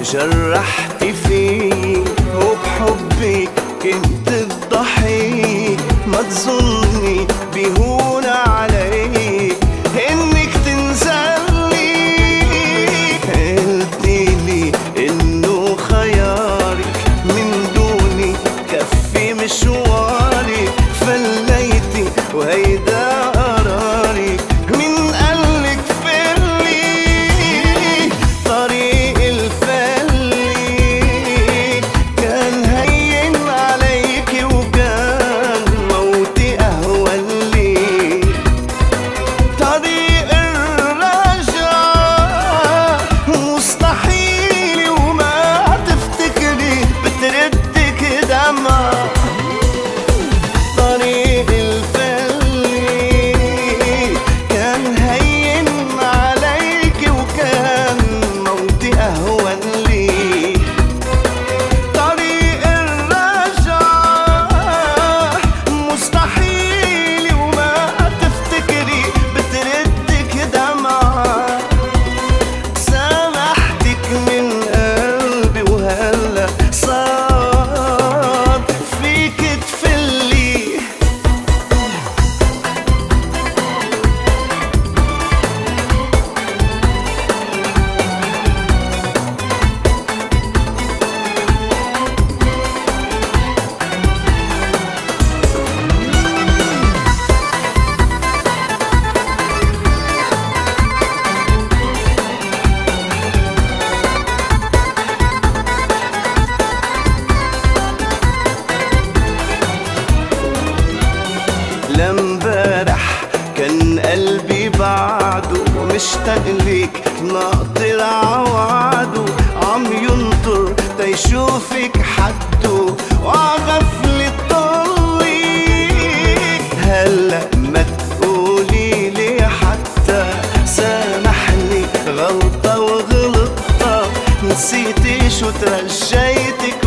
جرحت فيي وبحبك كنت الضحية. ما تظني بيهون عليك انك تنزلي. قلتيلي انه خيارك من دوني كفي مشواري. فليتي وهيدا قراري. من قالك فلي طريق الفلي كان هين عليكي وكان موتي أهون لي. طريق الرجعة مستحيل وما تفتكري بتردك دمعة. طريق الفلي كان هين عليكي وكان موتي أهون لي. طريق الرجعة مستحيل وما تفتكري بتردك دمعة. سامحتك من قلبي وهلا صار فيك تفلي. لامبارح كان قلبي بعده مشتاق ليك ناطر عوعده. عم ينطر تيشوفك حده وعغفلة طليك. هلا ما تقولي لي حتى سامحني غلطة وغلطة. نسيتي شو ترجيتك